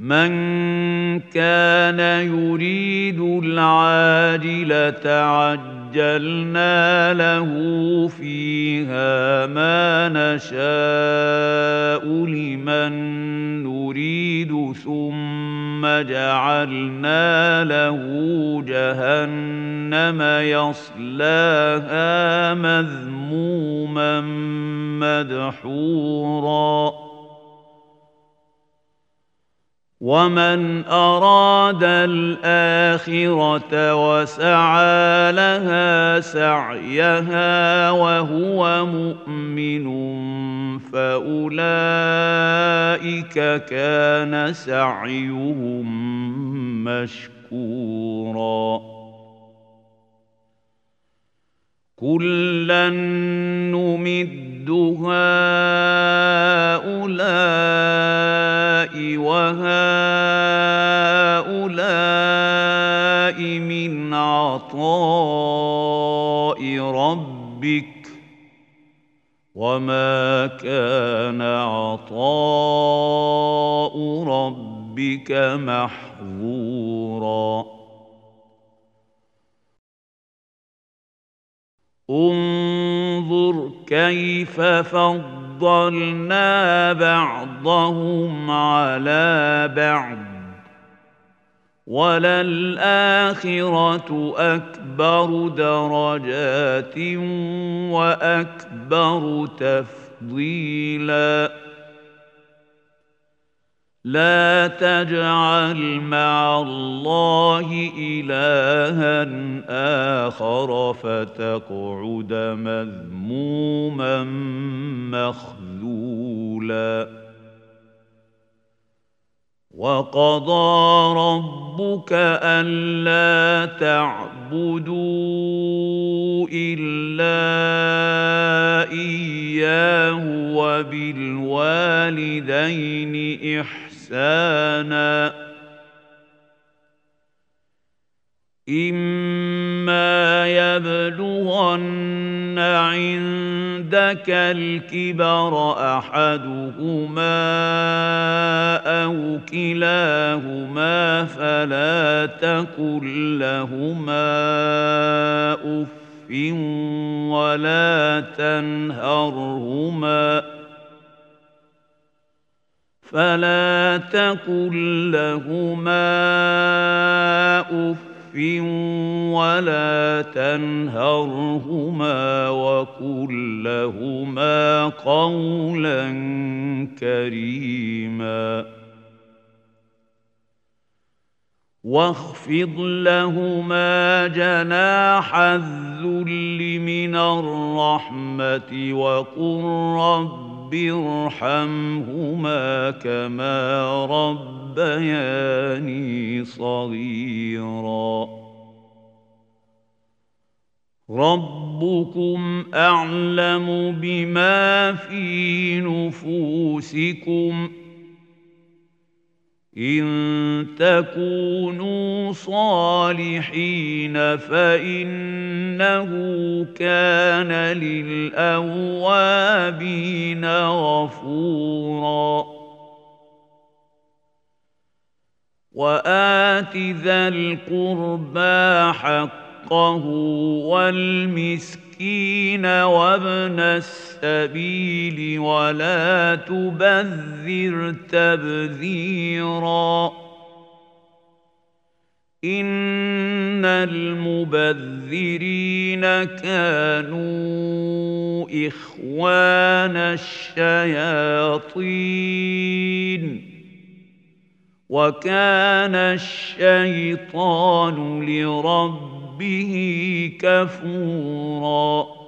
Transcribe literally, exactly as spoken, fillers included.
من كان يريد العاجلة عجلنا له فيها ما نشاء لمن نريد ثم جعلنا له جهنم يصلاها مذموما مدحورا ومن أراد الآخرة وسعى لها سعيها وهو مؤمن فأولئك كان سعيهم مشكورا كلا نمد هؤلاء وهؤلاء من عطاء ربك وما كان عطاء ربك محظورا انظر كيف فضلنا بعضهم على بعض وللآخرة أكبر درجات وأكبر تفضيلا لا تجعل مع الله إلها آخر فتقعد مذموما مخذولا وقضى ربك ألا تعبدوا إلا إياه وبالوالدين إحسانا إما يبلغن عندك الكبر أحدهما أو كلاهما فلا تقل لهما أف ولا تنهرهما فلا تقل لهما أف ولا تنهرهما وقل لهما قولا كريما واخفض لهما جناح الذل من الرحمة وقل رب ارحمهما كما ربياني صغيرا ربكم أعلم بما في نفوسكم إن تكونوا صالحين فإنه كان للأوابين غفورا وآت ذا القربى حقه والمسكين وابن السبيل ولا تبذر تبذيرا إن المبذرين كانوا إخوان الشياطين وكان الشيطان لربه كفورا